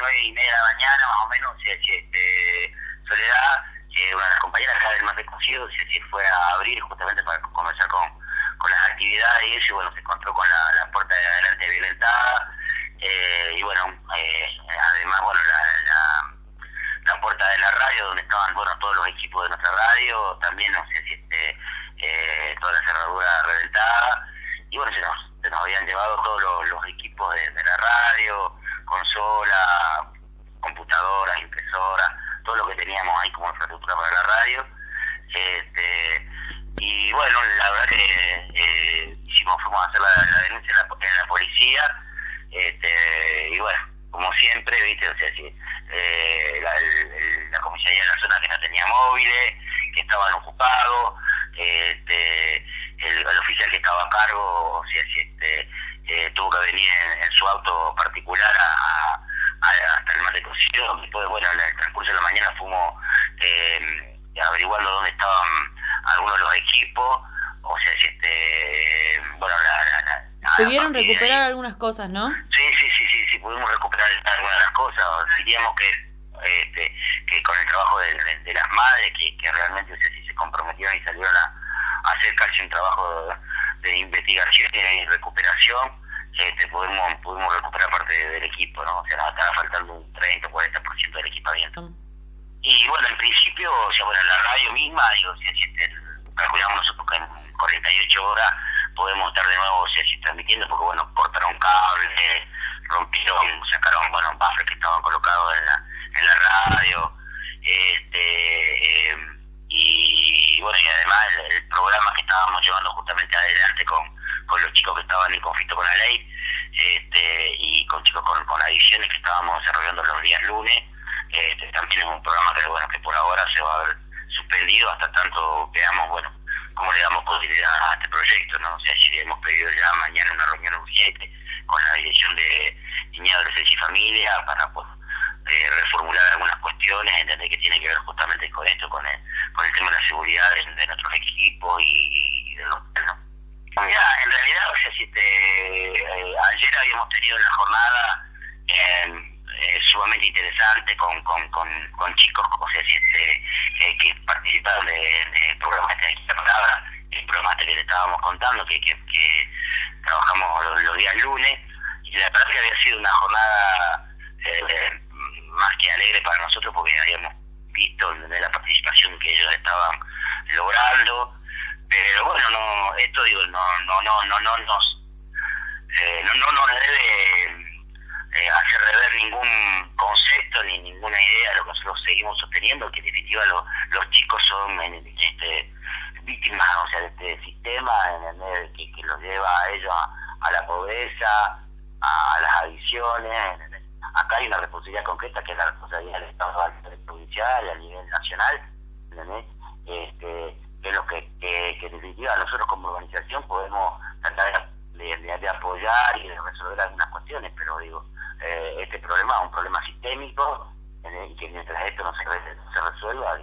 9:30 de la mañana, más o menos, Soledad, una de las compañeras acá del Mate Cocido, fue a abrir justamente para comenzar con las actividades y eso, y bueno, se encontró con la puerta de adelante violentada, y bueno, además, bueno, la puerta de la radio, donde estaban, bueno, todos los equipos de nuestra radio, también, no sé si toda la cerradura reventada, y bueno, se nos habían llevado todos los equipos de la radio, consola, computadoras, impresoras, todo lo que teníamos ahí como infraestructura para la radio. Y bueno, la verdad que fuimos a hacer la denuncia en la policía, y bueno, como siempre, viste, o sea, la comisaría de la zona que no tenía móviles, que estaban ocupados, el oficial que estaba a cargo, o sea, tuvo que venir en su auto particular hasta el Mate Cocido. Después, bueno, en el transcurso de la mañana fuimos averiguando dónde estaban algunos de los equipos, o sea, bueno, pudieron recuperar algunas cosas, ¿no? Sí, pudimos recuperar algunas de las cosas. Diríamos que con el trabajo de las madres, que realmente, o sea, se comprometieron y salieron a hacer casi un trabajo de investigación y recuperación, pudimos recuperar parte del equipo, ¿no? O sea, estaba faltando un 30-40% del equipamiento. Y bueno, en principio, o sea, bueno, la radio misma, digo, calculamos nosotros que en 48 horas podemos estar de nuevo, o sea, transmitiendo, porque bueno, cortaron cable, rompieron, sacaron, bueno, buffers que estaban colocados en la radio, y bueno, y además el programa que estábamos llevando justamente adelante con los chicos que estaban en conflicto con la ley, y con chicos con adicciones que estábamos desarrollando los días lunes, también es un programa que, bueno, que por ahora se va a ver suspendido hasta tanto veamos, bueno, cómo le damos continuidad a este proyecto, ¿no? O sea, si hemos pedido ya mañana una reunión urgente con la Dirección de Niñez, Adolescencia y Familia para, pues, reformular algunas cuestiones, entender que tienen que ver justamente con esto, con el tema de la seguridad de nuestros equipos y de los, ¿no? Mira, en realidad, o sea, ayer habíamos tenido una jornada sumamente interesante con chicos, o sea, que participaron del programa de la palabra, el programa que le estábamos contando, que trabajamos los días lunes, y la verdad que había sido una jornada más que alegre para nosotros, porque habíamos visto de la participación que ellos estaban logrando, pero bueno, no, esto digo, no nos debe hacer rever ningún concepto ni ninguna idea de lo que nosotros seguimos sosteniendo, que en definitiva los chicos son víctimas, o sea, de este sistema que los lleva a ellos a la pobreza, a las adicciones. Acá hay una responsabilidad concreta, que es la responsabilidad del Estado, a nivel provincial y a nivel nacional, que es lo que en definitiva nosotros como organización podemos tratar de apoyar y de resolver algunas cuestiones, pero digo, este problema es un problema sistémico, y que mientras esto no se resuelva,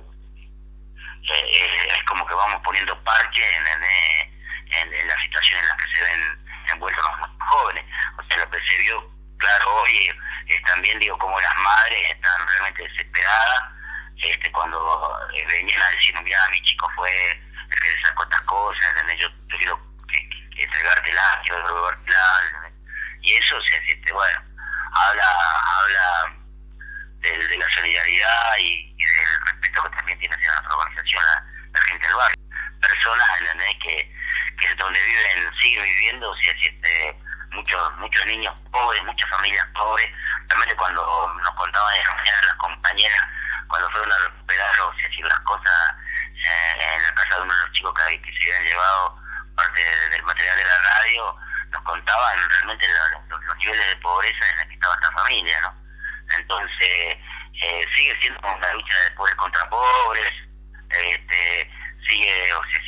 es como que vamos poniendo parches en la situación en la que se ven envueltos los jóvenes. O sea, lo que se vio claro hoy es también, digo, como las madres están realmente desesperadas, cuando venían a decir, mira, mi chico fue el que le sacó estas cosas, ¿entendés? Yo quiero entregártela, quiero devolvértela, y eso, o sea, bueno, habla de la solidaridad y del respeto que también tiene hacia nuestra organización la gente del barrio. Personas, ¿entendés? Que donde viven, siguen viviendo, o sea, muchos niños pobres, muchas familias pobres. Realmente cuando nos contaban esta mañana las compañeras, cuando fueron a recuperar, o sea, las cosas en la casa de uno de los chicos que se habían llevado parte del material de la radio, nos contaban realmente los niveles de pobreza en la que estaba esta familia, ¿no? Entonces, sigue siendo una lucha de pobres contra pobres, sigue, o sea,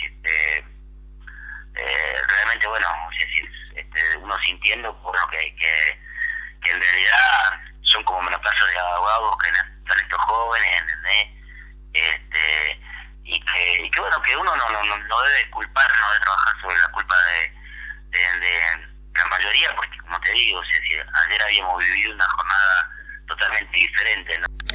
realmente, bueno, o sea, uno sintiendo, bueno, que en realidad son como menosplazos de abogados que están estos jóvenes, ¿entendés? Y que bueno, que uno no debe culpar, no debe trabajar sobre la culpa de la mayoría, porque como te digo, o sea, ayer habíamos vivido una jornada totalmente diferente, ¿no?